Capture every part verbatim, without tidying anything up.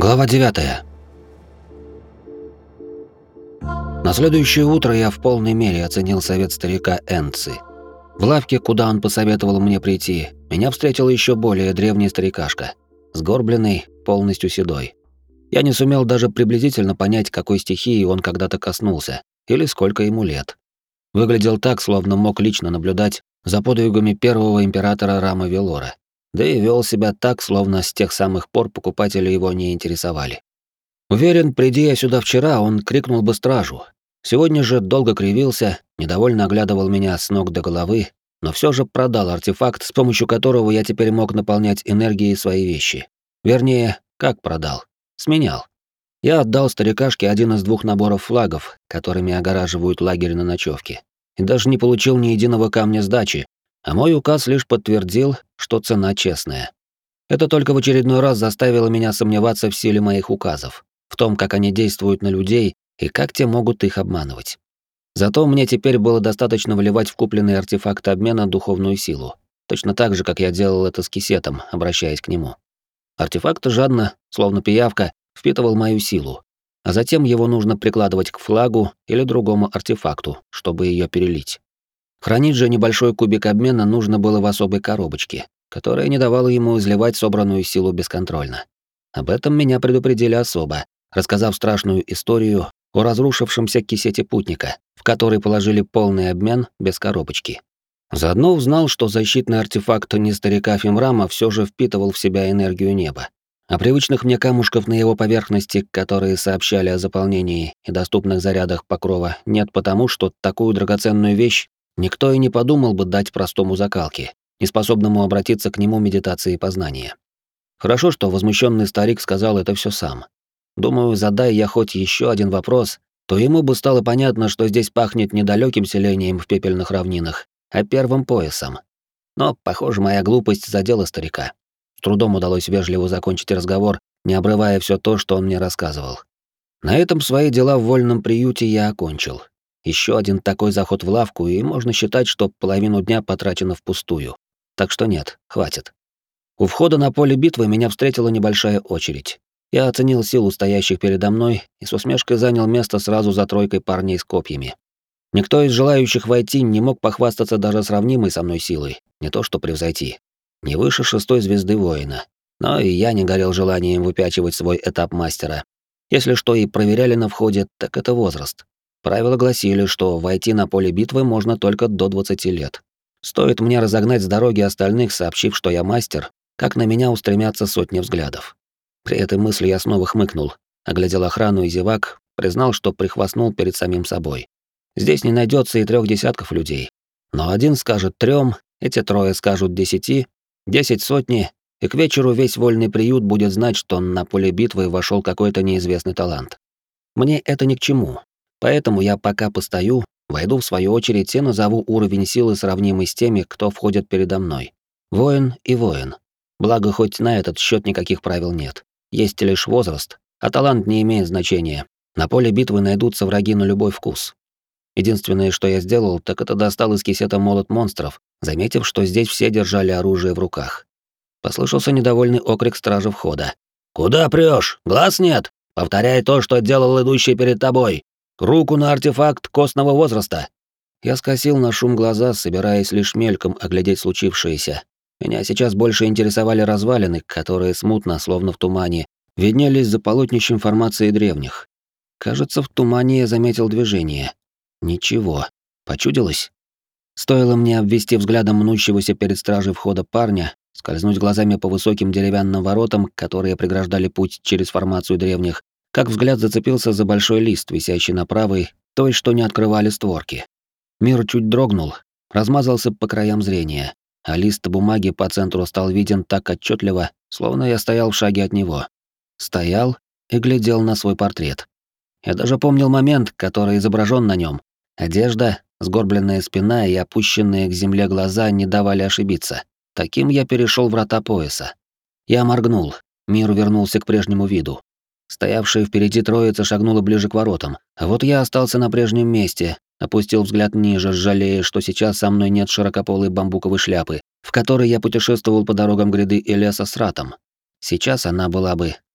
Глава девятая. На следующее утро я в полной мере оценил совет старика Энци. В лавке, куда он посоветовал мне прийти, меня встретил еще более древний старикашка, сгорбленный, полностью седой. Я не сумел даже приблизительно понять, какой стихии он когда-то коснулся, или сколько ему лет. Выглядел так, словно мог лично наблюдать за подвигами первого императора Рама Велора. Да и вел себя так, словно с тех самых пор покупатели его не интересовали. Уверен, приди я сюда вчера, он крикнул бы стражу. Сегодня же долго кривился, недовольно оглядывал меня с ног до головы, но все же продал артефакт, с помощью которого я теперь мог наполнять энергией свои вещи. Вернее, как продал? Сменял. Я отдал старикашке один из двух наборов флагов, которыми огораживают лагерь на ночевке, и даже не получил ни единого камня сдачи, а мой указ лишь подтвердил, что цена честная. Это только в очередной раз заставило меня сомневаться в силе моих указов, в том, как они действуют на людей и как те могут их обманывать. Зато мне теперь было достаточно вливать в купленный артефакт обмена духовную силу, точно так же, как я делал это с кисетом, обращаясь к нему. Артефакт жадно, словно пиявка, впитывал мою силу, а затем его нужно прикладывать к флагу или другому артефакту, чтобы ее перелить. Хранить же небольшой кубик обмена нужно было в особой коробочке, которая не давала ему изливать собранную силу бесконтрольно. Об этом меня предупредили особо, рассказав страшную историю о разрушившемся кисете путника, в который положили полный обмен без коробочки. Заодно узнал, что защитный артефакт не старика Фимрама все же впитывал в себя энергию неба. А привычных мне камушков на его поверхности, которые сообщали о заполнении и доступных зарядах покрова, нет, потому что такую драгоценную вещь никто и не подумал бы дать простому закалке, неспособному обратиться к нему медитации познания. Хорошо, что возмущенный старик сказал это все сам. Думаю, задай я хоть еще один вопрос, то ему бы стало понятно, что здесь пахнет не далеким селением в пепельных равнинах, а первым поясом. Но, похоже, моя глупость задела старика. С трудом удалось вежливо закончить разговор, не обрывая все то, что он мне рассказывал. На этом свои дела в вольном приюте я окончил. Еще один такой заход в лавку, и можно считать, что половину дня потрачено впустую. Так что нет, хватит. У входа на поле битвы меня встретила небольшая очередь. Я оценил силу стоящих передо мной и с усмешкой занял место сразу за тройкой парней с копьями. Никто из желающих войти не мог похвастаться даже сравнимой со мной силой, не то что превзойти. Не выше шестой звезды воина. Но и я не горел желанием выпячивать свой этап мастера. Если что и проверяли на входе, так это возраст. Правила гласили, что войти на поле битвы можно только до двадцати лет. Стоит мне разогнать с дороги остальных, сообщив, что я мастер, как на меня устремятся сотни взглядов. При этой мысли я снова хмыкнул, оглядел охрану и зевак, признал, что прихвастнул перед самим собой. Здесь не найдется и трех десятков людей. Но один скажет трем, эти трое скажут десяти, десять сотни, и к вечеру весь вольный приют будет знать, что на поле битвы вошел какой-то неизвестный талант. Мне это ни к чему. Поэтому я пока постою, войду в свою очередь и назову уровень силы, сравнимый с теми, кто входит передо мной. Воин и воин. Благо, хоть на этот счет никаких правил нет. Есть лишь возраст, а талант не имеет значения. На поле битвы найдутся враги на любой вкус. Единственное, что я сделал, так это достал из кисета молот монстров, заметив, что здесь все держали оружие в руках. Послышался недовольный окрик стражи входа. «Куда прёшь? Глаз нет? Повторяй то, что делал идущий перед тобой. Руку на артефакт костного возраста!» Я скосил на шум глаза, собираясь лишь мельком оглядеть случившееся. Меня сейчас больше интересовали развалины, которые смутно, словно в тумане, виднелись за полотнищем формации древних. Кажется, в тумане я заметил движение. Ничего. Почудилось? Стоило мне обвести взглядом мнущегося перед стражей входа парня, скользнуть глазами по высоким деревянным воротам, которые преграждали путь через формацию древних, как взгляд зацепился за большой лист, висящий на правой, той, что не открывали створки. Мир чуть дрогнул, размазался по краям зрения, а лист бумаги по центру стал виден так отчетливо, словно я стоял в шаге от него. Стоял и глядел на свой портрет. Я даже помнил момент, который изображен на нем. Одежда, сгорбленная спина и опущенные к земле глаза не давали ошибиться. Таким я перешел врата пояса. Я моргнул, мир вернулся к прежнему виду. Стоявшая впереди троица шагнула ближе к воротам, а вот я остался на прежнем месте, опустил взгляд ниже, жалея, что сейчас со мной нет широкополой бамбуковой шляпы, в которой я путешествовал по дорогам гряды и леса с ратом. Сейчас она была бы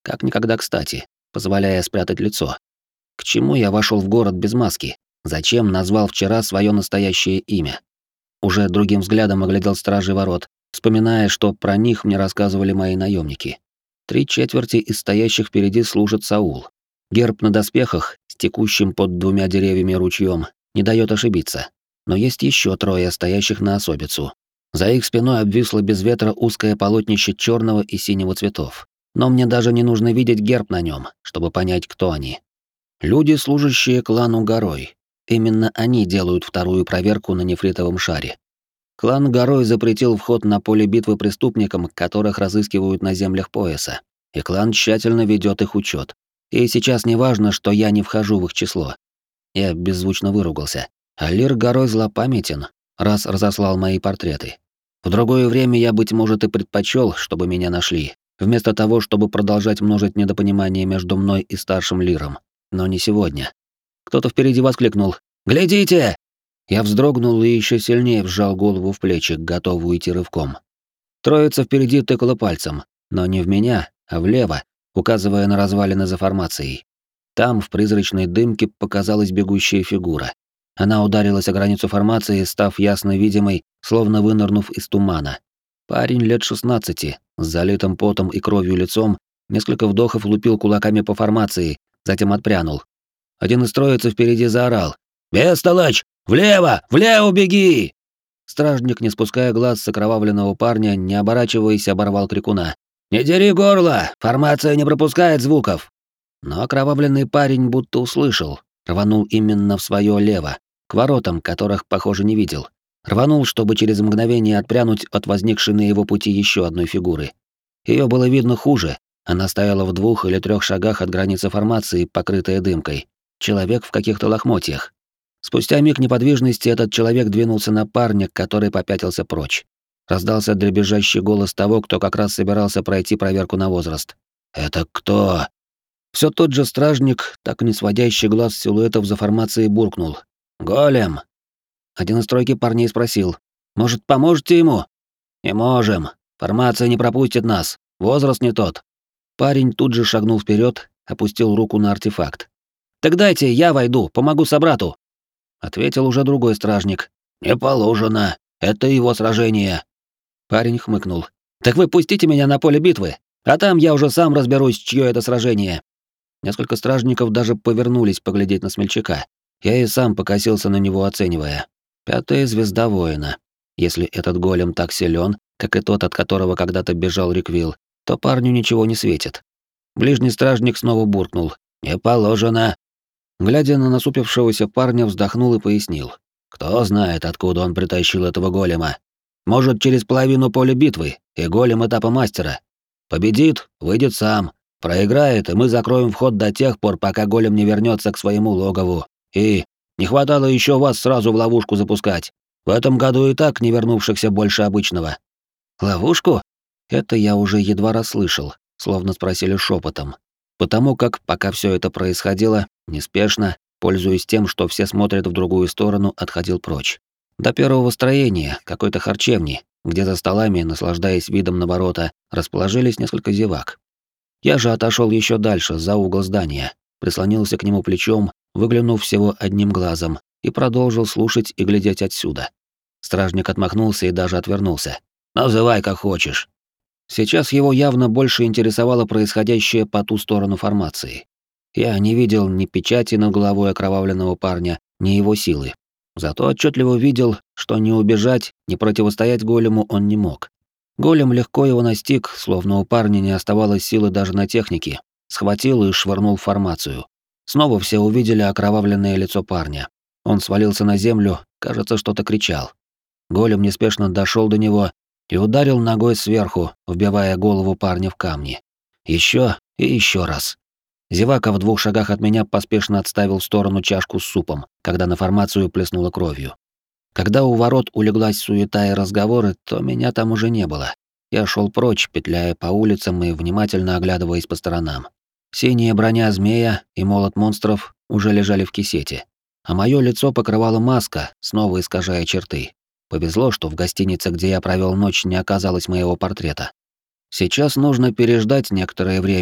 как никогда кстати, позволяя спрятать лицо. К чему я вошел в город без маски? Зачем назвал вчера свое настоящее имя? Уже другим взглядом оглядел стражей ворот, вспоминая, что про них мне рассказывали мои наемники. Три четверти из стоящих впереди служат Саул. Герб на доспехах, с текущим под двумя деревьями ручьем, не дает ошибиться. Но есть еще трое, стоящих на особицу. За их спиной обвисло без ветра узкое полотнище черного и синего цветов. Но мне даже не нужно видеть герб на нем, чтобы понять, кто они. Люди, служащие клану Горой. Именно они делают вторую проверку на нефритовом шаре. Клан Горой запретил вход на поле битвы преступникам, которых разыскивают на землях пояса, и клан тщательно ведет их учет. И сейчас не важно, что я не вхожу в их число. Я беззвучно выругался. Алир Горой злопамятен, раз разослал мои портреты. В другое время я, быть может, и предпочел, чтобы меня нашли, вместо того, чтобы продолжать множить недопонимание между мной и старшим Лиром. Но не сегодня. Кто-то впереди воскликнул: «Глядите!» Я вздрогнул и еще сильнее вжал голову в плечи, готовый уйти рывком. Троица впереди тыкала пальцем, но не в меня, а влево, указывая на развалины за формацией. Там, в призрачной дымке, показалась бегущая фигура. Она ударилась о границу формации, став ясно видимой, словно вынырнув из тумана. Парень лет шестнадцати, с залитым потом и кровью лицом, несколько вдохов лупил кулаками по формации, затем отпрянул. Один из троицы впереди заорал: «Бестолочь! Влево! Влево беги!» Стражник, не спуская глаз с окровавленного парня, не оборачиваясь, оборвал крикуна. «Не дери горло! Формация не пропускает звуков!» Но окровавленный парень будто услышал, рванул именно в свое лево, к воротам, которых, похоже, не видел. Рванул, чтобы через мгновение отпрянуть от возникшей на его пути еще одной фигуры. Ее было видно хуже, она стояла в двух или трех шагах от границы формации, покрытая дымкой. Человек в каких-то лохмотьях. Спустя миг неподвижности этот человек двинулся на парня, который попятился прочь. Раздался дребезжащий голос того, кто как раз собирался пройти проверку на возраст. «Это кто?» Все тот же стражник, так и не сводящий глаз с силуэтов за формацией, буркнул: «Голем!» Один из тройки парней спросил: «Может, поможете ему?» «Не можем. Формация не пропустит нас. Возраст не тот». Парень тут же шагнул вперед, опустил руку на артефакт. «Так дайте, я войду, помогу собрату», — ответил уже другой стражник. «Не положено. Это его сражение». Парень хмыкнул. «Так вы пустите меня на поле битвы, а там я уже сам разберусь, чье это сражение». Несколько стражников даже повернулись поглядеть на смельчака. Я и сам покосился на него, оценивая. Пятая звезда воина. Если этот голем так силен, как и тот, от которого когда-то бежал Риквилл, то парню ничего не светит. Ближний стражник снова буркнул: «Не положено». Глядя на насупившегося парня, вздохнул и пояснил: «Кто знает, откуда он притащил этого голема. Может, через половину поля битвы, и голем этапа мастера. Победит — выйдет сам. Проиграет, и мы закроем вход до тех пор, пока голем не вернется к своему логову. И не хватало еще вас сразу в ловушку запускать. В этом году и так не вернувшихся больше обычного». «Ловушку?» Это я уже едва расслышал, словно спросили шепотом. Потому как, пока все это происходило, неспешно, пользуясь тем, что все смотрят в другую сторону, отходил прочь. До первого строения, какой-то харчевни, где за столами, наслаждаясь видом на ворота, расположились несколько зевак. Я же отошел еще дальше, за угол здания, прислонился к нему плечом, выглянув всего одним глазом, и продолжил слушать и глядеть отсюда. Стражник отмахнулся и даже отвернулся. «Называй как хочешь». Сейчас его явно больше интересовало происходящее по ту сторону формации. Я не видел ни печати над головой окровавленного парня, ни его силы. Зато отчетливо видел, что ни убежать, ни противостоять голему он не мог. Голем легко его настиг, словно у парня не оставалось силы даже на технике, схватил и швырнул в формацию. Снова все увидели окровавленное лицо парня. Он свалился на землю, кажется, что-то кричал. Голем неспешно дошел до него и ударил ногой сверху, вбивая голову парня в камни. Еще и еще раз. Зевака в двух шагах от меня поспешно отставил в сторону чашку с супом, когда на формацию плеснуло кровью. Когда у ворот улеглась суета и разговоры, то меня там уже не было. Я шел прочь, петляя по улицам и внимательно оглядываясь по сторонам. Синяя броня змея и молот монстров уже лежали в кисете, а мое лицо покрывала маска, снова искажая черты. Повезло, что в гостинице, где я провел ночь, не оказалось моего портрета. Сейчас нужно переждать некоторое время,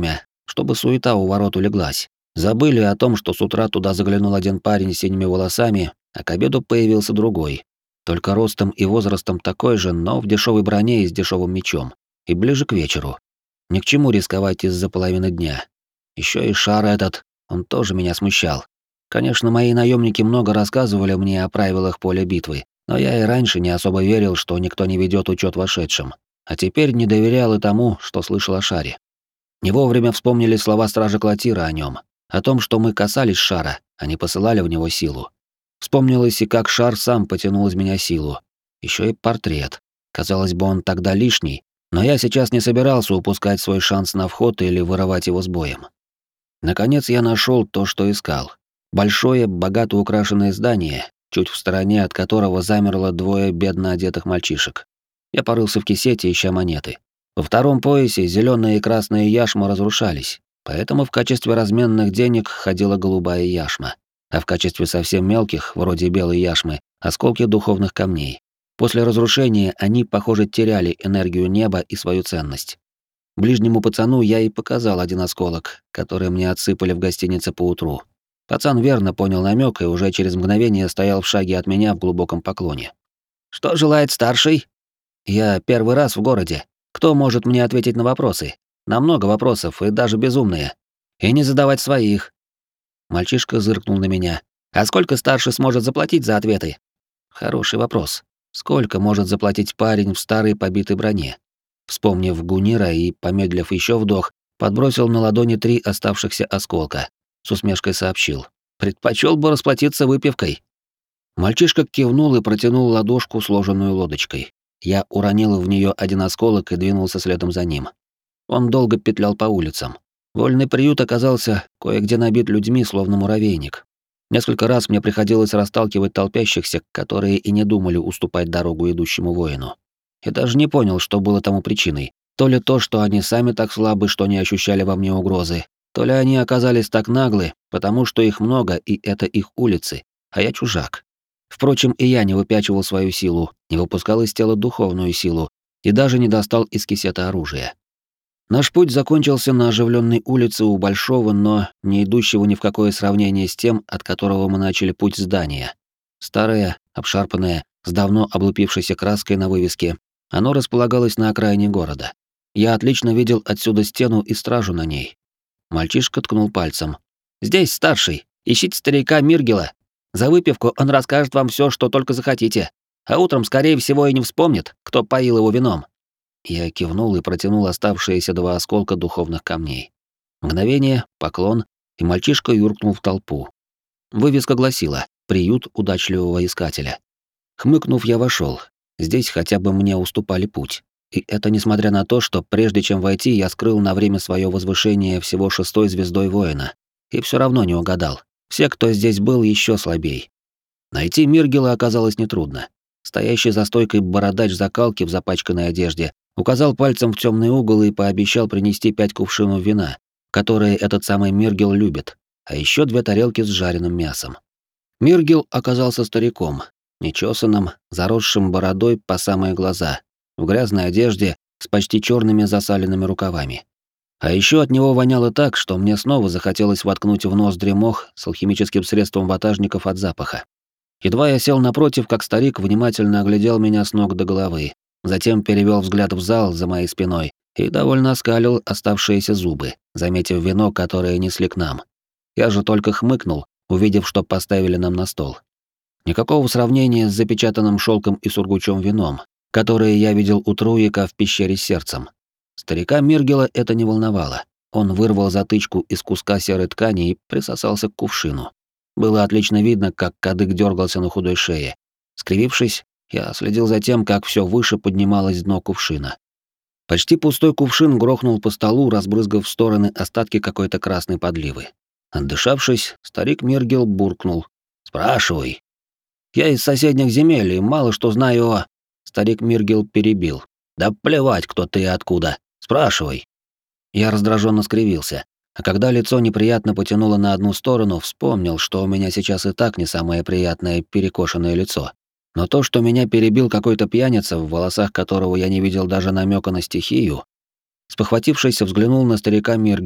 чтобы суета у ворот улеглась. Забыли о том, что с утра туда заглянул один парень с синими волосами, а к обеду появился другой. Только ростом и возрастом такой же, но в дешевой броне и с дешевым мечом. И ближе к вечеру. Ни к чему рисковать из-за половины дня. Еще и шар этот, он тоже меня смущал. Конечно, мои наемники много рассказывали мне о правилах поля битвы, но я и раньше не особо верил, что никто не ведет учет вошедшим. А теперь не доверял и тому, что слышал о шаре. Не вовремя вспомнили слова стража Клотира о нем, о том, что мы касались шара, а не посылали в него силу. Вспомнилось и как шар сам потянул из меня силу. Еще и портрет. Казалось бы, он тогда лишний, но я сейчас не собирался упускать свой шанс на вход или вырывать его с боем. Наконец я нашел то, что искал. Большое, богато украшенное здание, чуть в стороне от которого замерло двое бедно одетых мальчишек. Я порылся в кисете, ища монеты. Во втором поясе зеленые и красные яшмы разрушались, поэтому в качестве разменных денег ходила голубая яшма, а в качестве совсем мелких, вроде белой яшмы, осколки духовных камней. После разрушения они, похоже, теряли энергию неба и свою ценность. Ближнему пацану я и показал один осколок, который мне отсыпали в гостинице поутру. Пацан верно понял намек и уже через мгновение стоял в шаге от меня в глубоком поклоне. «Что желает старший?» «Я первый раз в городе. Кто может мне ответить на вопросы? На много вопросов, и даже безумные. И не задавать своих». Мальчишка зыркнул на меня. «А сколько старший сможет заплатить за ответы?» Хороший вопрос. Сколько может заплатить парень в старой побитой броне? Вспомнив Гунира и, помедлив еще вдох, подбросил на ладони три оставшихся осколка. С усмешкой сообщил. «Предпочел бы расплатиться выпивкой». Мальчишка кивнул и протянул ладошку, сложенную лодочкой. Я уронил в нее один осколок и двинулся следом за ним. Он долго петлял по улицам. Вольный приют оказался кое-где набит людьми, словно муравейник. Несколько раз мне приходилось расталкивать толпящихся, которые и не думали уступать дорогу идущему воину. Я даже не понял, что было тому причиной. То ли то, что они сами так слабы, что не ощущали во мне угрозы, то ли они оказались так наглы, потому что их много и это их улицы, а я чужак. Впрочем, и я не выпячивал свою силу, не выпускал из тела духовную силу и даже не достал из кисета оружия. Наш путь закончился на оживленной улице у большого, но не идущего ни в какое сравнение с тем, от которого мы начали путь здания. Старое, обшарпанное, с давно облупившейся краской на вывеске, оно располагалось на окраине города. Я отлично видел отсюда стену и стражу на ней. Мальчишка ткнул пальцем. «Здесь, старший, ищите старика Миргела. За выпивку он расскажет вам все, что только захотите, а утром, скорее всего, и не вспомнит, кто поил его вином». Я кивнул и протянул оставшиеся два осколка духовных камней. Мгновение, поклон, и мальчишка юркнул в толпу. Вывеска гласила «Приют удачливого искателя». Хмыкнув, я вошел. Здесь хотя бы мне уступали путь. И это несмотря на то, что прежде чем войти, я скрыл на время свое возвышение всего шестой звездой воина. И все равно не угадал. Все, кто здесь был, еще слабей. Найти Миргела оказалось нетрудно. Стоящий за стойкой бородач закалки в запачканной одежде указал пальцем в темный угол и пообещал принести пять кувшинов вина, которые этот самый Миргел любит, а еще две тарелки с жареным мясом. Миргел оказался стариком, нечесанным, заросшим бородой по самые глаза, в грязной одежде с почти черными засаленными рукавами. А еще от него воняло так, что мне снова захотелось воткнуть в ноздри мох с алхимическим средством ватажников от запаха. Едва я сел напротив, как старик внимательно оглядел меня с ног до головы, затем перевел взгляд в зал за моей спиной и довольно оскалил оставшиеся зубы, заметив вино, которое несли к нам. Я же только хмыкнул, увидев, что поставили нам на стол. Никакого сравнения с запечатанным шелком и сургучом вином, которые я видел у Труика в пещере с сердцем. Старика Миргела это не волновало. Он вырвал затычку из куска серой ткани и присосался к кувшину. Было отлично видно, как кадык дергался на худой шее. Скривившись, я следил за тем, как все выше поднималось дно кувшина. Почти пустой кувшин грохнул по столу, разбрызгав в стороны остатки какой-то красной подливы. Отдышавшись, старик Миргел буркнул: «Спрашивай». «Я из соседних земель и мало что знаю о...» Старик Миргел перебил. «Да плевать, кто ты и откуда. Спрашивай». Я раздраженно скривился, а когда лицо неприятно потянуло на одну сторону, вспомнил, что у меня сейчас и так не самое приятное перекошенное лицо. Но то, что меня перебил какой-то пьяница, в волосах которого я не видел даже намека на стихию, спохватившись, взглянул на старика Миргела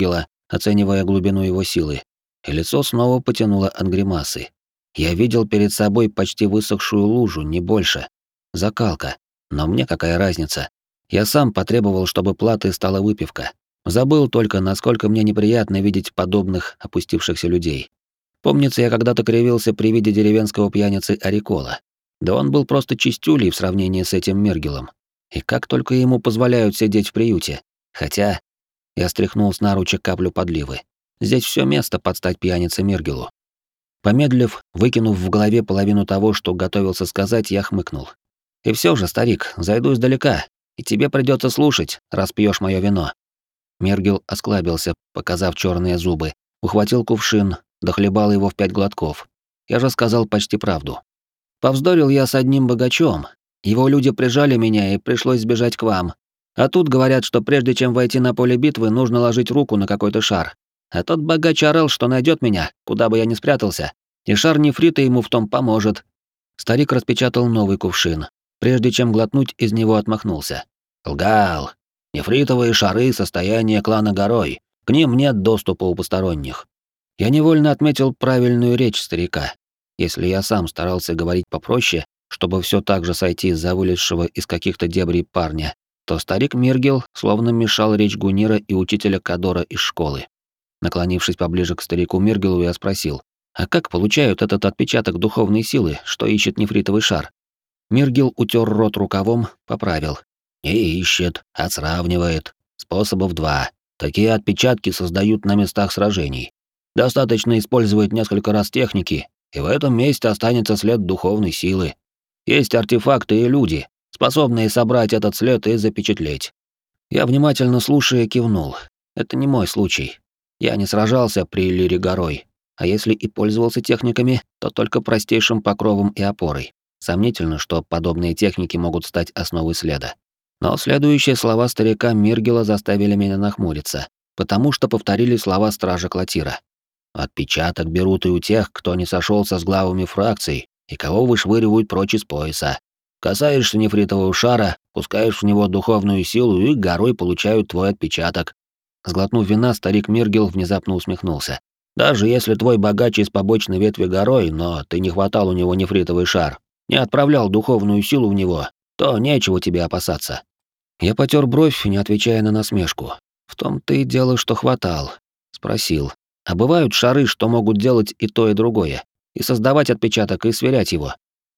оценивая глубину его силы, и лицо снова потянуло от гримасы. Я видел перед собой почти высохшую лужу, не больше. Закалка. Но мне какая разница? Я сам потребовал, чтобы платой стала выпивка. Забыл только, насколько мне неприятно видеть подобных опустившихся людей. Помнится, я когда-то кривился при виде деревенского пьяницы Арикола. Да он был просто чистюлей в сравнении с этим Миргелом. И как только ему позволяют сидеть в приюте. Хотя... Я стряхнул с наруча каплю подливы. Здесь все место под стать пьянице Миргелу. Помедлив, выкинув в голове половину того, что готовился сказать, я хмыкнул. И все же, старик, зайду издалека, и тебе придется слушать, раз пьешь мое вино. Миргел осклабился, показав черные зубы, ухватил кувшин, дохлебал его в пять глотков. Я же сказал почти правду. Повздорил я с одним богачом. Его люди прижали меня, и пришлось сбежать к вам. А тут говорят, что прежде чем войти на поле битвы, нужно ложить руку на какой-то шар. А тот богач орал, что найдет меня, куда бы я ни спрятался, и шар нефрита ему в том поможет. Старик распечатал новый кувшин. Прежде чем глотнуть, из него отмахнулся. Лгал. Нефритовые шары — состояние клана Горой. К ним нет доступа у посторонних. Я невольно отметил правильную речь старика. Если я сам старался говорить попроще, чтобы все так же сойти за вылезшего из каких-то дебрей парня, то старик Миргел словно мешал речь Гунира и учителя Кадора из школы. Наклонившись поближе к старику Миргелу, я спросил, а как получают этот отпечаток духовной силы, что ищет нефритовый шар? Миргел утер рот рукавом, поправил. Не ищет, а сравнивает. Способов два. Такие отпечатки создают на местах сражений. Достаточно использовать несколько раз техники, и в этом месте останется след духовной силы. Есть артефакты и люди, способные собрать этот след и запечатлеть. Я внимательно слушая кивнул. Это не мой случай. Я не сражался при Лире Горой, а если и пользовался техниками, то только простейшим покровом и опорой. Сомнительно, что подобные техники могут стать основой следа. Но следующие слова старика Миргела заставили меня нахмуриться, потому что повторили слова стража Клотира. Отпечаток берут и у тех, кто не сошелся с главами фракций и кого вышвыривают прочь из пояса. Касаешься нефритового шара, пускаешь в него духовную силу и горой получают твой отпечаток. Сглотнув вина, старик Миргел внезапно усмехнулся. Даже если твой богач из побочной ветви горой, но ты не хватал у него нефритовый шар, не отправлял духовную силу в него, то нечего тебе опасаться. Я потер бровь, не отвечая на насмешку. В том-то и дело, что хватал. Спросил, а бывают шары, что могут делать и то, и другое, и создавать отпечаток, и сверять его?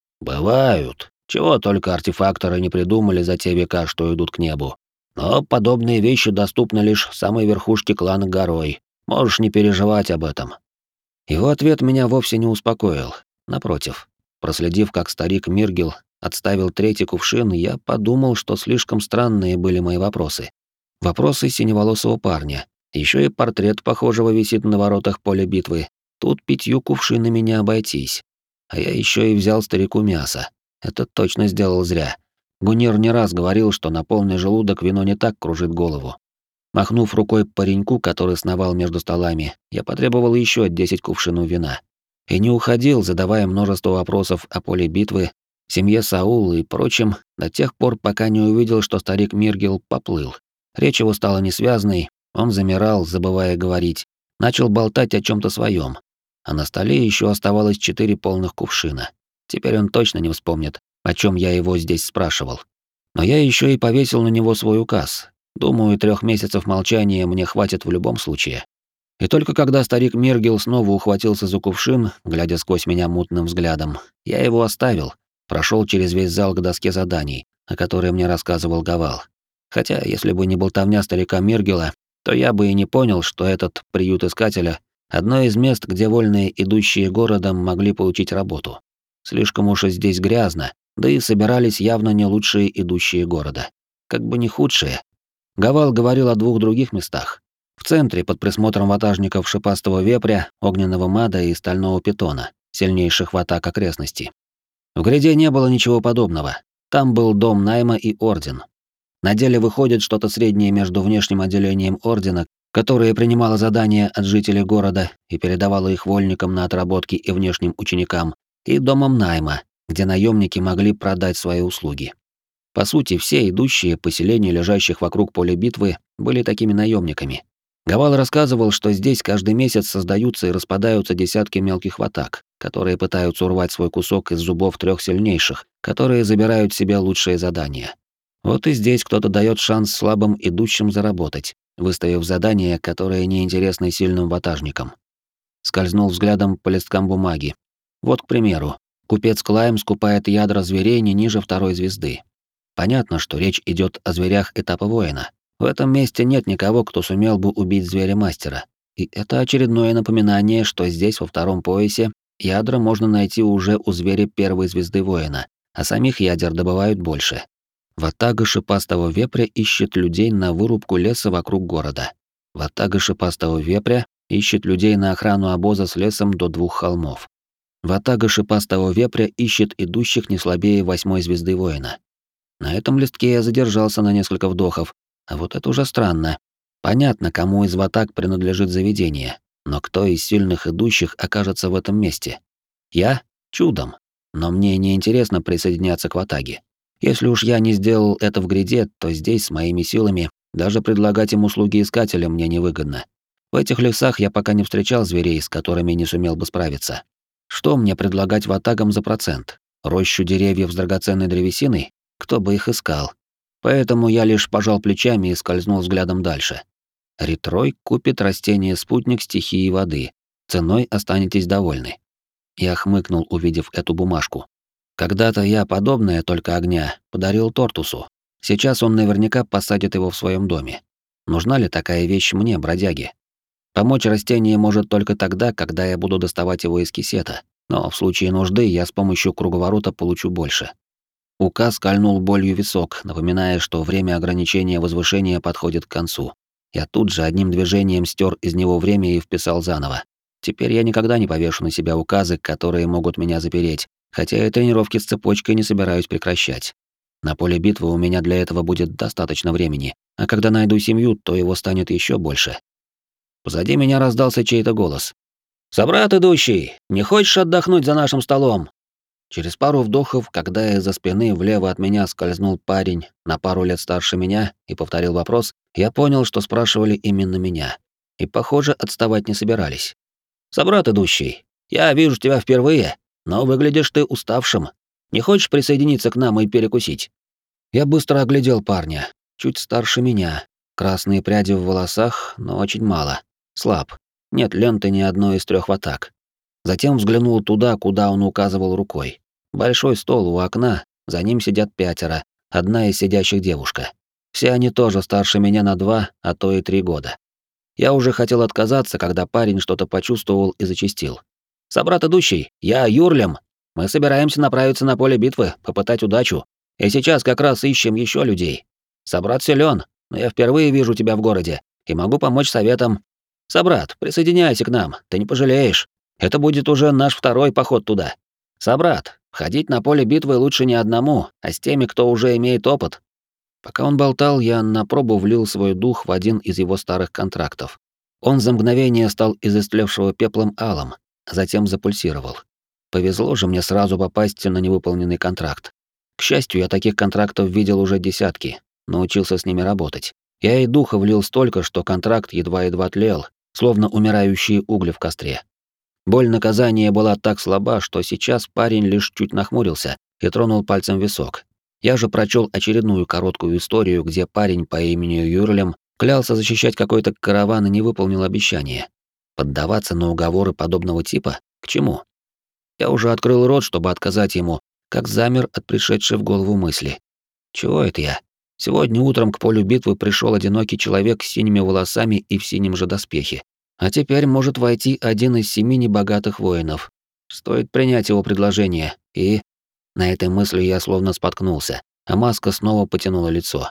Бывают. Чего только артефакторы не придумали за те века, что идут к небу. Но подобные вещи доступны лишь самой верхушке клана Горой. Можешь не переживать об этом. Его ответ меня вовсе не успокоил. Напротив, проследив, как старик Миргел отставил третий кувшин, я подумал, что слишком странные были мои вопросы. Вопросы синеволосого парня. Еще и портрет похожего висит на воротах поля битвы. Тут пятью кувшинами не обойтись. А я еще и взял старику мясо. Это точно сделал зря. Гунир не раз говорил, что на полный желудок вино не так кружит голову. Махнув рукой пареньку, который сновал между столами, я потребовал еще десять кувшинов вина. И не уходил, задавая множество вопросов о поле битвы, семье Саула и прочем, до тех пор, пока не увидел, что старик Миргел поплыл. Речь его стала несвязной, он замирал, забывая говорить, начал болтать о чем то своем. А на столе еще оставалось четыре полных кувшина. Теперь он точно не вспомнит, о чем я его здесь спрашивал. Но я еще и повесил на него свой указ. Думаю, трех месяцев молчания мне хватит в любом случае. И только когда старик Миргел снова ухватился за кувшин, глядя сквозь меня мутным взглядом, я его оставил, прошел через весь зал к доске заданий, о которой мне рассказывал Гавал. Хотя, если бы не болтовня старика Миргела, то я бы и не понял, что этот приют искателя — одно из мест, где вольные, идущие городом, могли получить работу. Слишком уж и здесь грязно, да и собирались явно не лучшие идущие города. Как бы не худшие. Гавал говорил о двух других местах. В центре, под присмотром ватажников шипастого вепря, огненного мада и стального питона, сильнейших ватаг окрестностей. В гряде не было ничего подобного. Там был дом найма и орден. На деле выходит что-то среднее между внешним отделением ордена, которое принимало задания от жителей города и передавало их вольникам на отработки и внешним ученикам, и домом найма, где наемники могли продать свои услуги. По сути, все идущие поселения, лежащих вокруг поля битвы, были такими наемниками. Гавал рассказывал, что здесь каждый месяц создаются и распадаются десятки мелких ватаг, которые пытаются урвать свой кусок из зубов трех сильнейших, которые забирают себе лучшие задания. Вот и здесь кто-то дает шанс слабым идущим заработать, выставив задания, которые неинтересны сильным ватажникам. Скользнул взглядом по листкам бумаги. Вот, к примеру, купец Клайм скупает ядра зверей не ниже второй звезды. Понятно, что речь идет о зверях этапа воина. В этом месте нет никого, кто сумел бы убить зверя-мастера. И это очередное напоминание, что здесь, во втором поясе, ядра можно найти уже у зверя первой звезды воина, а самих ядер добывают больше. Ватага шипастого вепря ищет людей на вырубку леса вокруг города. Ватага шипастого вепря ищет людей на охрану обоза с лесом до двух холмов. Ватага шипастого вепря ищет идущих не слабее восьмой звезды воина. На этом листке я задержался на несколько вдохов, а вот это уже странно. Понятно, кому из ватаг принадлежит заведение, но кто из сильных идущих окажется в этом месте? Я? Чудом. Но мне не интересно присоединяться к ватаге. Если уж я не сделал это в гряде, то здесь с моими силами даже предлагать им услуги искателя мне невыгодно. В этих лесах я пока не встречал зверей, с которыми не сумел бы справиться. Что мне предлагать ватагам за процент? Рощу деревьев с драгоценной древесиной? Кто бы их искал? Поэтому я лишь пожал плечами и скользнул взглядом дальше. Ритрой купит растение-спутник стихии воды. Ценой останетесь довольны. Я хмыкнул, увидев эту бумажку. Когда-то я подобное, только огня, подарил Тортусу. Сейчас он наверняка посадит его в своем доме. Нужна ли такая вещь мне, бродяге? Помочь растению может только тогда, когда я буду доставать его из кисета, но в случае нужды я с помощью круговорота получу больше. Указ кольнул болью висок, напоминая, что время ограничения возвышения подходит к концу. Я тут же одним движением стер из него время и вписал заново. Теперь я никогда не повешу на себя указы, которые могут меня запереть, хотя и тренировки с цепочкой не собираюсь прекращать. На поле битвы у меня для этого будет достаточно времени, а когда найду семью, то его станет еще больше. Позади меня раздался чей-то голос. «Собрат идущий, не хочешь отдохнуть за нашим столом?» Через пару вдохов, когда из-за спины влево от меня скользнул парень на пару лет старше меня и повторил вопрос, я понял, что спрашивали именно меня. И, похоже, отставать не собирались. «Собрат идущий, я вижу тебя впервые, но выглядишь ты уставшим. Не хочешь присоединиться к нам и перекусить?» Я быстро оглядел парня, чуть старше меня, красные пряди в волосах, но очень мало. Слаб. Нет ленты ни одной из трех ватаг. Затем взглянул туда, куда он указывал рукой. Большой стол у окна, за ним сидят пятеро, одна из сидящих девушка. Все они тоже старше меня на два, а то и три года. Я уже хотел отказаться, когда парень что-то почувствовал и зачастил. «Собрат идущий, я Юрлем. Мы собираемся направиться на поле битвы, попытать удачу. И сейчас как раз ищем еще людей. Собрат силен, но я впервые вижу тебя в городе и могу помочь советом. Собрат, присоединяйся к нам, ты не пожалеешь. Это будет уже наш второй поход туда. Собрат, ходить на поле битвы лучше не одному, а с теми, кто уже имеет опыт». Пока он болтал, я на пробу влил свой дух в один из его старых контрактов. Он за мгновение стал из истлевшего пеплом алым, а затем запульсировал. Повезло же мне сразу попасть на невыполненный контракт. К счастью, я таких контрактов видел уже десятки, научился с ними работать. Я и духа влил столько, что контракт едва-едва тлел, словно умирающие угли в костре. Боль наказания была так слаба, что сейчас парень лишь чуть нахмурился и тронул пальцем висок. Я же прочел очередную короткую историю, где парень по имени Юрлем клялся защищать какой-то караван и не выполнил обещание. Поддаваться на уговоры подобного типа? К чему? Я уже открыл рот, чтобы отказать ему, как замер от пришедшей в голову мысли. Чего это я? Сегодня утром к полю битвы пришел одинокий человек с синими волосами и в синем же доспехе. А теперь может войти один из семи небогатых воинов. Стоит принять его предложение, и... На этой мысли я словно споткнулся, а маска снова потянула лицо.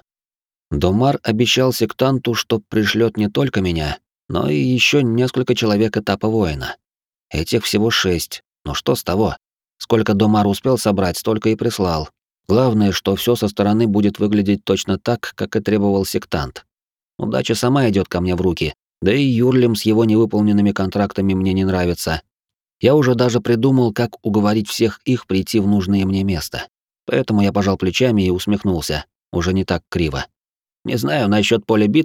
Домар обещал сектанту, что пришлет не только меня, но и еще несколько человек этапа воина. Этих всего шесть, но что с того? Сколько Домар успел собрать, столько и прислал. Главное, что все со стороны будет выглядеть точно так, как и требовал сектант. Удача сама идет ко мне в руки, да и Юрлем с его невыполненными контрактами мне не нравится. Я уже даже придумал, как уговорить всех их прийти в нужное мне место. Поэтому я пожал плечами и усмехнулся, уже не так криво. Не знаю насчет поля битвы,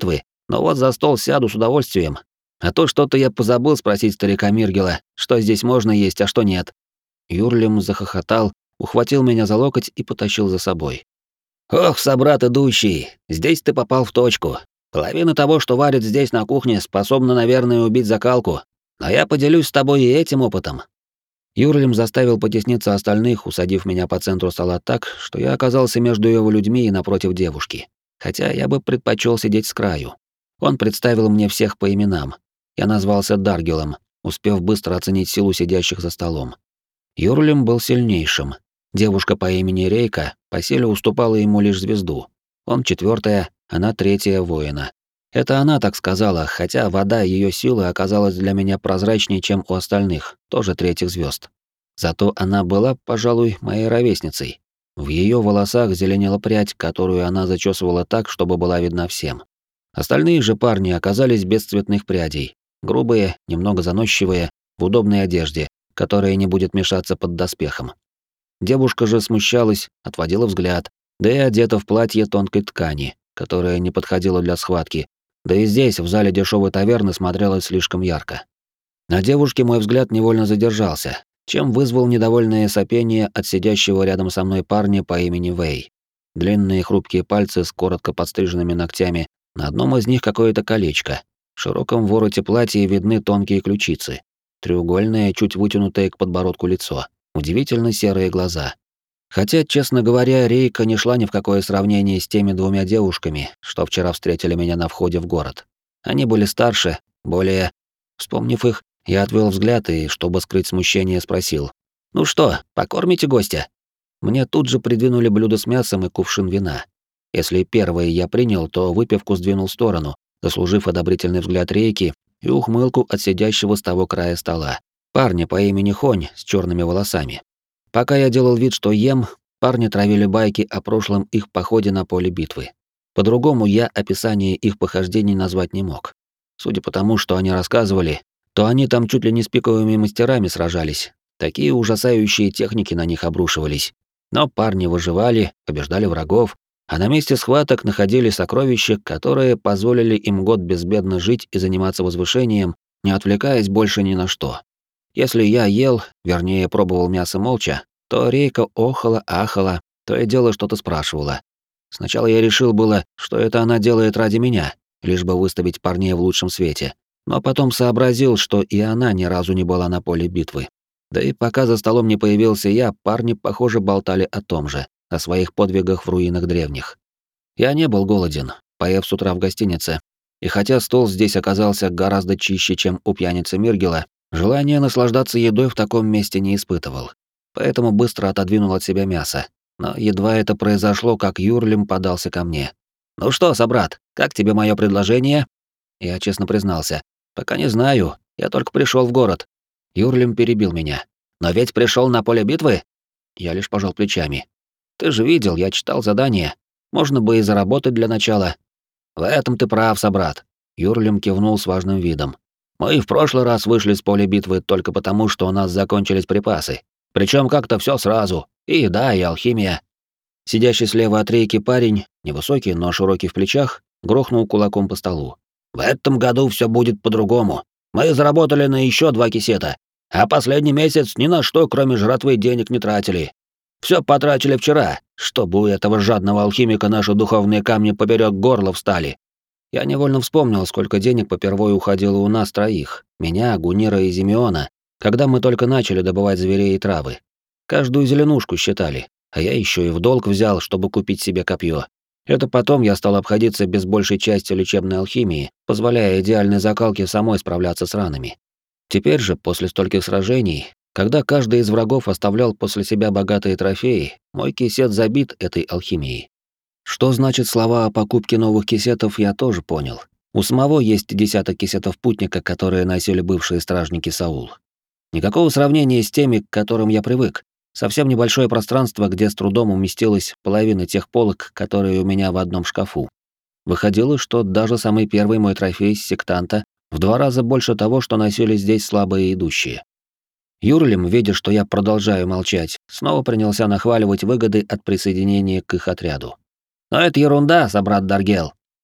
Но вот за стол сяду с удовольствием. А то что-то я позабыл спросить старика Миргела, что здесь можно есть, а что нет». Юрлим захохотал, ухватил меня за локоть и потащил за собой. «Ох, собрат идущий, здесь ты попал в точку. Половина того, что варят здесь на кухне, способна, наверное, убить закалку. Но я поделюсь с тобой и этим опытом». Юрлим заставил потесниться остальных, усадив меня по центру стола так, что я оказался между его людьми и напротив девушки. Хотя я бы предпочел сидеть с краю. Он представил мне всех по именам. Я назвался Даргелом, успев быстро оценить силу сидящих за столом. Юрлим был сильнейшим. Девушка по имени Рейка по силе уступала ему лишь звезду. Он четвертая, она третья воина. Это она так сказала, хотя вода ее силы оказалась для меня прозрачнее, чем у остальных, тоже третьих звезд. Зато она была, пожалуй, моей ровесницей. В ее волосах зеленела прядь, которую она зачесывала так, чтобы была видна всем. Остальные же парни оказались без цветных прядей. Грубые, немного заносчивые, в удобной одежде, которая не будет мешаться под доспехом. Девушка же смущалась, отводила взгляд, да и одета в платье тонкой ткани, которое не подходило для схватки, да и здесь, в зале дешевой таверны, смотрелось слишком ярко. На девушке мой взгляд невольно задержался, чем вызвал недовольное сопение от сидящего рядом со мной парня по имени Вэй. Длинные хрупкие пальцы с коротко подстриженными ногтями, на одном из них какое-то колечко. В широком вороте платья видны тонкие ключицы, треугольное, чуть вытянутое к подбородку лицо, удивительно серые глаза. Хотя, честно говоря, Рейка не шла ни в какое сравнение с теми двумя девушками, что вчера встретили меня на входе в город. Они были старше, более... Вспомнив их, я отвел взгляд и, чтобы скрыть смущение, спросил: «Ну что, покормите гостя?» Мне тут же придвинули блюдо с мясом и кувшин вина. Если первое я принял, то выпивку сдвинул в сторону, заслужив одобрительный взгляд Рейки и ухмылку от сидящего с того края стола, парня по имени Хонь с черными волосами. Пока я делал вид, что ем, парни травили байки о прошлом их походе на поле битвы. По-другому я описание их похождений назвать не мог. Судя по тому, что они рассказывали, то они там чуть ли не с пиковыми мастерами сражались. Такие ужасающие техники на них обрушивались. Но парни выживали, побеждали врагов, а на месте схваток находили сокровища, которые позволили им год безбедно жить и заниматься возвышением, не отвлекаясь больше ни на что. Если я ел, вернее, пробовал мясо молча, то Рейка охала, ахала, то и дело что-то спрашивала. Сначала я решил было, что это она делает ради меня, лишь бы выставить парней в лучшем свете, но потом сообразил, что и она ни разу не была на поле битвы. Да и пока за столом не появился я, парни, похоже, болтали о том же, о своих подвигах в руинах древних. Я не был голоден, поев с утра в гостинице, и хотя стол здесь оказался гораздо чище, чем у пьяницы Миргела, желания наслаждаться едой в таком месте не испытывал. Поэтому быстро отодвинул от себя мясо. Но едва это произошло, как Юрлим подался ко мне. «Ну что, собрат, как тебе мое предложение?» Я честно признался. «Пока не знаю, я только пришел в город». Юрлим перебил меня. «Но ведь пришел на поле битвы?» Я лишь пожал плечами. «Ты же видел, я читал задание. Можно бы и заработать для начала». «В этом ты прав, собрат», — Юрлим кивнул с важным видом. «Мы и в прошлый раз вышли с поля битвы только потому, что у нас закончились припасы. Причем как-то все сразу. И еда, и алхимия». Сидящий слева от Рейки парень, невысокий, но широкий в плечах, грохнул кулаком по столу. «В этом году все будет по-другому. Мы заработали на еще два кисета, а последний месяц ни на что, кроме жратвы, денег не тратили. Все потратили вчера, чтобы у этого жадного алхимика наши духовные камни поперек горла встали». Я невольно вспомнил, сколько денег попервой уходило у нас троих, меня, Гунира и Зимеона, когда мы только начали добывать зверей и травы. Каждую зеленушку считали, а я еще и в долг взял, чтобы купить себе копье. Это потом я стал обходиться без большей части лечебной алхимии, позволяя идеальной закалке самой справляться с ранами. Теперь же, после стольких сражений, когда каждый из врагов оставлял после себя богатые трофеи, мой кисет забит этой алхимией. Что значит слова о покупке новых кисетов, я тоже понял. У самого есть десяток кисетов путника, которые носили бывшие стражники Саул. Никакого сравнения с теми, к которым я привык. Совсем небольшое пространство, где с трудом уместилась половина тех полок, которые у меня в одном шкафу. Выходило, что даже самый первый мой трофей с сектанта в два раза больше того, что носили здесь слабые идущие. Юрлим, видя, что я продолжаю молчать, снова принялся нахваливать выгоды от присоединения к их отряду. «Но это ерунда, собрат Даргел.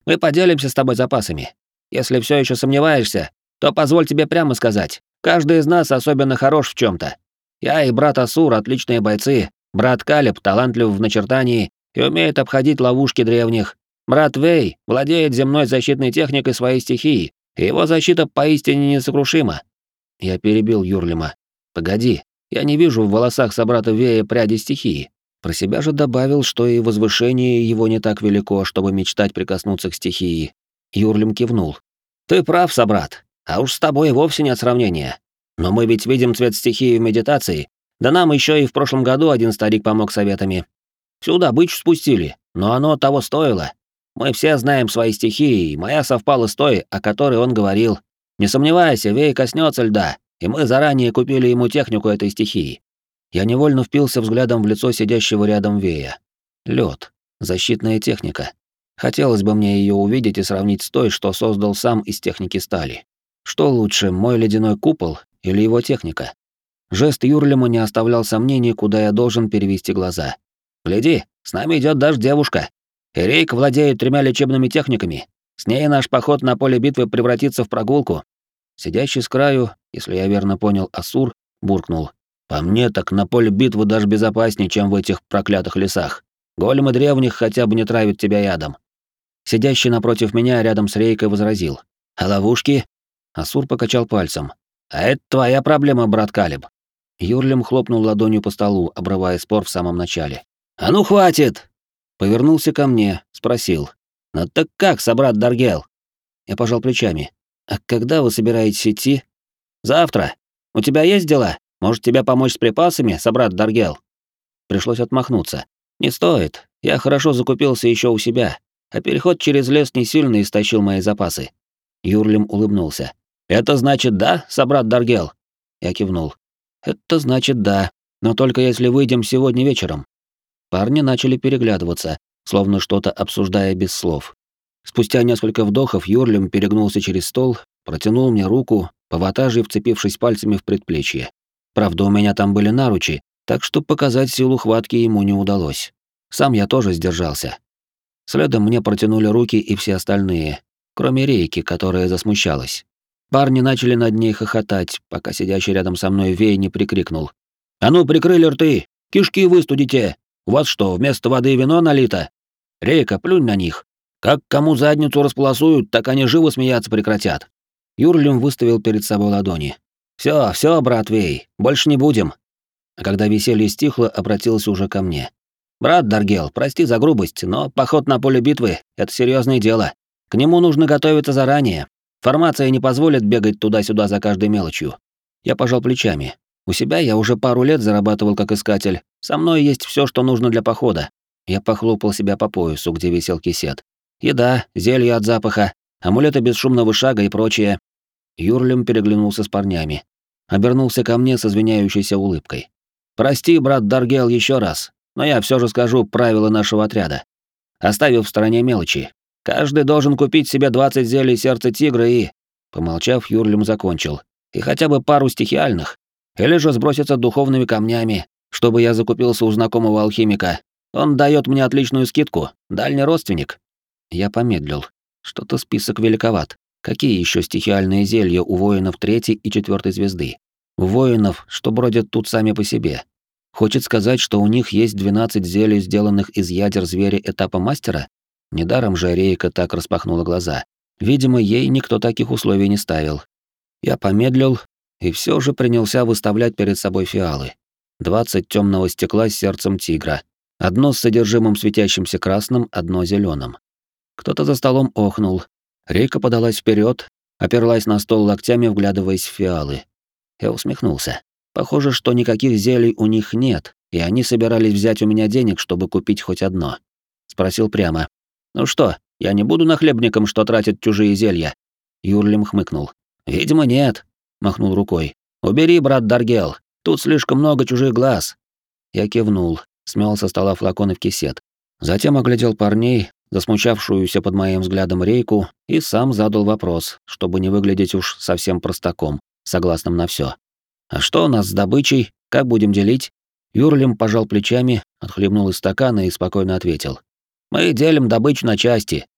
Мы поделимся с тобой запасами. Если все еще сомневаешься, то позволь тебе прямо сказать. Каждый из нас особенно хорош в чем то. Я и брат Асур — отличные бойцы, брат Калеб талантлив в начертании и умеет обходить ловушки древних. Брат Вэй владеет земной защитной техникой своей стихии, и его защита поистине несокрушима. Я перебил Юрлима. Погоди, я не вижу в волосах собрата Вэя пряди стихии. Про себя же добавил, что и возвышение его не так велико, чтобы мечтать прикоснуться к стихии. Юрлим кивнул. Ты прав, собрат, а уж с тобой вовсе нет сравнения. Но мы ведь видим цвет стихии в медитации, да нам еще и в прошлом году один старик помог советами. Всю добычу спустили, но оно того стоило. Мы все знаем свои стихии, и моя совпала с той, о которой он говорил. Не сомневайся, Вей коснется льда, и мы заранее купили ему технику этой стихии. Я невольно впился взглядом в лицо сидящего рядом Вея. Лед, защитная техника. Хотелось бы мне ее увидеть и сравнить с той, что создал сам из техники стали. Что лучше, мой ледяной купол или его техника? Жест Юрлима не оставлял сомнений, куда я должен перевести глаза. «Гляди, с нами идет даже девушка. Эрейк владеет тремя лечебными техниками. С ней наш поход на поле битвы превратится в прогулку». Сидящий с краю, если я верно понял, Асур, буркнул. «По мне, так на поле битвы даже безопаснее, чем в этих проклятых лесах. Големы древних хотя бы не травят тебя ядом». Сидящий напротив меня рядом с Рейкой возразил. «А ловушки?» Асур покачал пальцем. «А это твоя проблема, брат Калеб». Юрлим хлопнул ладонью по столу, обрывая спор в самом начале. «А ну хватит!» Повернулся ко мне, спросил. «Ну так как, собрат Даргел?» Я пожал плечами. «А когда вы собираетесь идти?» «Завтра. У тебя есть дела? Может, тебе помочь с припасами, собрат Даргел?» Пришлось отмахнуться. «Не стоит. Я хорошо закупился еще у себя, а переход через лес не сильно истощил мои запасы». Юрлим улыбнулся. «Это значит да, собрат Даргел?» Я кивнул. «Это значит да, но только если выйдем сегодня вечером». Парни начали переглядываться, словно что-то обсуждая без слов. Спустя несколько вдохов Юрлим перегнулся через стол, протянул мне руку, поватажей вцепившись пальцами в предплечье. Правда, у меня там были наручи, так что показать силу хватки ему не удалось. Сам я тоже сдержался. Следом мне протянули руки и все остальные, кроме Рейки, которая засмущалась. Парни начали над ней хохотать, пока сидящий рядом со мной Вей не прикрикнул. «А ну, прикрыли рты! Кишки выстудите! У вас что, вместо воды вино налито? Рейка, плюнь на них! Как кому задницу располосуют, так они живо смеяться прекратят!» Юрлим выставил перед собой ладони. «Всё, всё, брат Вей, больше не будем!» А когда веселье стихло, обратился уже ко мне. «Брат Даргел, прости за грубость, но поход на поле битвы — это серьезное дело. К нему нужно готовиться заранее. Формация не позволит бегать туда-сюда за каждой мелочью». Я пожал плечами. У себя я уже пару лет зарабатывал как искатель. Со мной есть все, что нужно для похода. Я похлопал себя по поясу, где висел кисет. Еда, зелья от запаха, амулеты бесшумного шага и прочее. Юрлим переглянулся с парнями. Обернулся ко мне с извиняющейся улыбкой. «Прости, брат Даргел, еще раз, но я все же скажу правила нашего отряда. Оставив в стороне мелочи. Каждый должен купить себе двадцать зелий сердца тигра и...» Помолчав, Юрлим закончил. «И хотя бы пару стихиальных. Или же сброситься духовными камнями, чтобы я закупился у знакомого алхимика. Он дает мне отличную скидку, дальний родственник». Я помедлил. Что-то список великоват. Какие еще стихиальные зелья у воинов третьей и четвертой звезды? У воинов, что бродят тут сами по себе. Хочет сказать, что у них есть двенадцать зелий, сделанных из ядер зверя этапа мастера? Недаром же Рейка так распахнула глаза. Видимо, ей никто таких условий не ставил. Я помедлил и все же принялся выставлять перед собой фиалы. двадцать темного стекла с сердцем тигра. Одно с содержимым светящимся красным, одно зеленым. Кто-то за столом охнул. Рейка подалась вперед, оперлась на стол локтями, вглядываясь в фиалы. Я усмехнулся. Похоже, что никаких зелий у них нет, и они собирались взять у меня денег, чтобы купить хоть одно. Спросил прямо. «Ну что, я не буду нахлебником, что тратит чужие зелья?» Юрлим хмыкнул. «Видимо, нет», — махнул рукой. «Убери, брат Даргел, тут слишком много чужих глаз». Я кивнул, смял со стола флаконы в кисет. Затем оглядел парней, засмущавшуюся под моим взглядом Рейку, и сам задал вопрос, чтобы не выглядеть уж совсем простаком, согласным на все. «А что у нас с добычей? Как будем делить?» Юрлим пожал плечами, отхлебнул из стакана и спокойно ответил. «Мы делим добычу на части.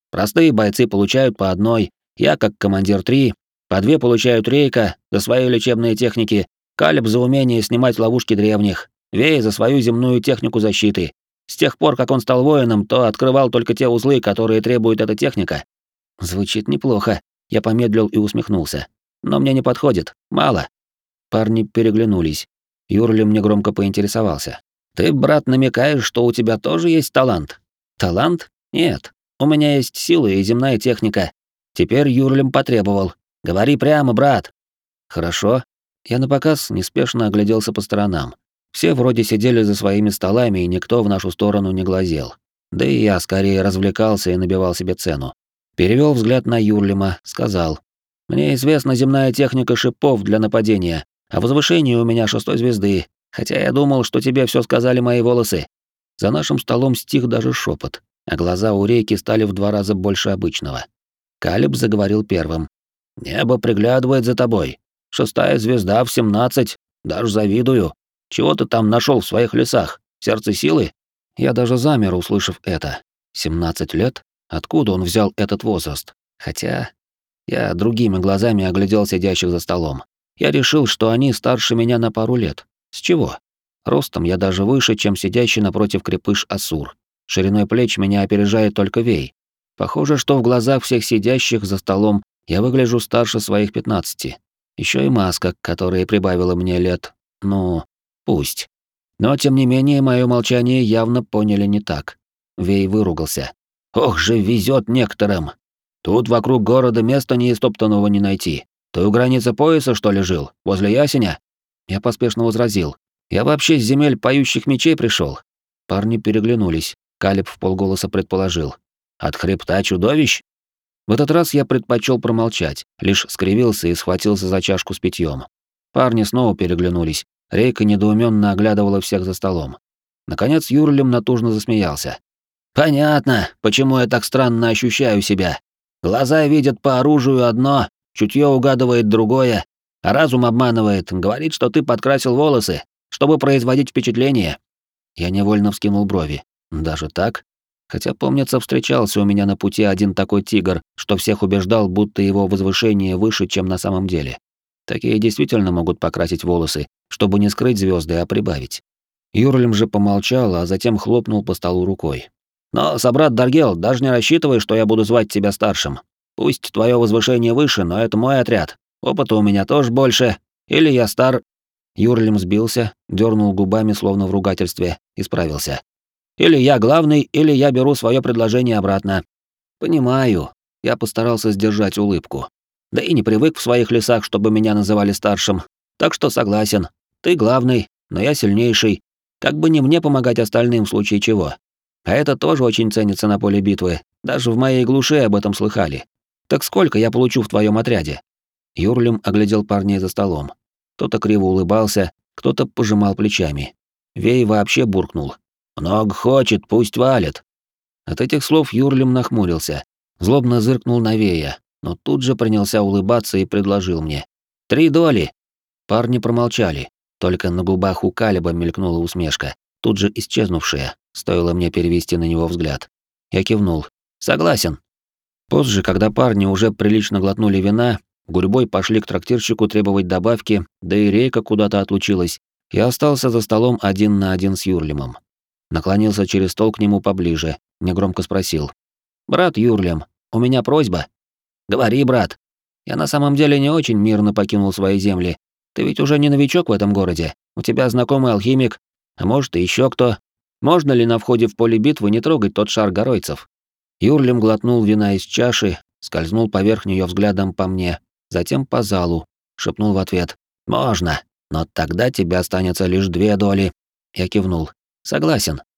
Простые бойцы получают по одной, я, как командир, три, по две получают Рейка за свои лечебные техники, Калиб за умение снимать ловушки древних, Вей за свою земную технику защиты. С тех пор, как он стал воином, то открывал только те узлы, которые требует эта техника. Звучит неплохо. Я помедлил и усмехнулся. Но мне не подходит. Мало. Парни переглянулись. Юрли мне громко поинтересовался. Ты, брат, намекаешь, что у тебя тоже есть талант? Талант? Нет. У меня есть силы и земная техника. Теперь Юрлим потребовал. Говори прямо, брат. Хорошо. Я напоказ неспешно огляделся по сторонам. Все вроде сидели за своими столами, и никто в нашу сторону не глазел. Да и я скорее развлекался и набивал себе цену. Перевел взгляд на Юрлима, сказал. «Мне известна земная техника шипов для нападения, а возвышение у меня шестой звезды, хотя я думал, что тебе все сказали мои волосы». За нашим столом стих даже шепот, а глаза у Рейки стали в два раза больше обычного. Калиб заговорил первым. «Небо приглядывает за тобой. Шестая звезда в семнадцать. Даже завидую. Чего ты там нашел в своих лесах? Сердце силы?» Я даже замер, услышав это. семнадцать лет? Откуда он взял этот возраст? Хотя... Я другими глазами оглядел сидящих за столом. Я решил, что они старше меня на пару лет. С чего? Ростом я даже выше, чем сидящий напротив крепыш Асур. Шириной плеч меня опережает только Вей. Похоже, что в глазах всех сидящих за столом я выгляжу старше своих пятнадцати. Еще и маска, которая прибавила мне лет. Ну, пусть. Но, тем не менее, мое молчание явно поняли не так. Вей выругался. «Ох же везет некоторым! Тут вокруг города места неистоптанного не найти. Ты у границы пояса, что ли, жил? Возле ясеня?» Я поспешно возразил. «Я вообще с земель поющих мечей пришел. Парни переглянулись. Калиб вполголоса предположил. «От хребта чудовищ?» В этот раз я предпочел промолчать, лишь скривился и схватился за чашку с питьем. Парни снова переглянулись. Рейка недоуменно оглядывала всех за столом. Наконец Юрлим натужно засмеялся. «Понятно, почему я так странно ощущаю себя. Глаза видят по оружию одно, чутье угадывает другое, а разум обманывает, говорит, что ты подкрасил волосы, чтобы производить впечатление». Я невольно вскинул брови. Даже так? Хотя, помнится, встречался у меня на пути один такой тигр, что всех убеждал, будто его возвышение выше, чем на самом деле. Такие действительно могут покрасить волосы, чтобы не скрыть звезды, а прибавить. Юрлим же помолчал, а затем хлопнул по столу рукой. «Но, собрат Даргел, даже не рассчитывай, что я буду звать тебя старшим. Пусть твое возвышение выше, но это мой отряд. Опыта у меня тоже больше. Или я стар...» Юрлим сбился, дернул губами, словно в ругательстве, и справился. «Или я главный, или я беру свое предложение обратно». «Понимаю». Я постарался сдержать улыбку. Да и не привык в своих лесах, чтобы меня называли старшим. Так что согласен. Ты главный, но я сильнейший. Как бы не мне помогать остальным в случае чего. А это тоже очень ценится на поле битвы. Даже в моей глуши об этом слыхали. Так сколько я получу в твоем отряде?» Юрлим оглядел парней за столом. Кто-то криво улыбался, кто-то пожимал плечами. Вей вообще буркнул. «Много хочет, пусть валит». От этих слов Юрлим нахмурился, злобно зыркнул на Вея, но тут же принялся улыбаться и предложил мне. «Три доли!» Парни промолчали, только на губах у Калиба мелькнула усмешка, тут же исчезнувшая, стоило мне перевести на него взгляд. Я кивнул. «Согласен». Позже, когда парни уже прилично глотнули вина, гурьбой пошли к трактирщику требовать добавки, да и Рейка куда-то отлучилась, я остался за столом один на один с Юрлимом. Наклонился через стол к нему поближе, негромко спросил. «Брат Юрлим, у меня просьба». «Говори, брат. Я на самом деле не очень мирно покинул свои земли. Ты ведь уже не новичок в этом городе. У тебя знакомый алхимик, а может и еще кто. Можно ли на входе в поле битвы не трогать тот шар горойцев?» Юрлим глотнул вина из чаши, скользнул поверх нее взглядом по мне, затем по залу, шепнул в ответ. «Можно, но тогда тебе останется лишь две доли». Я кивнул. «Согласен.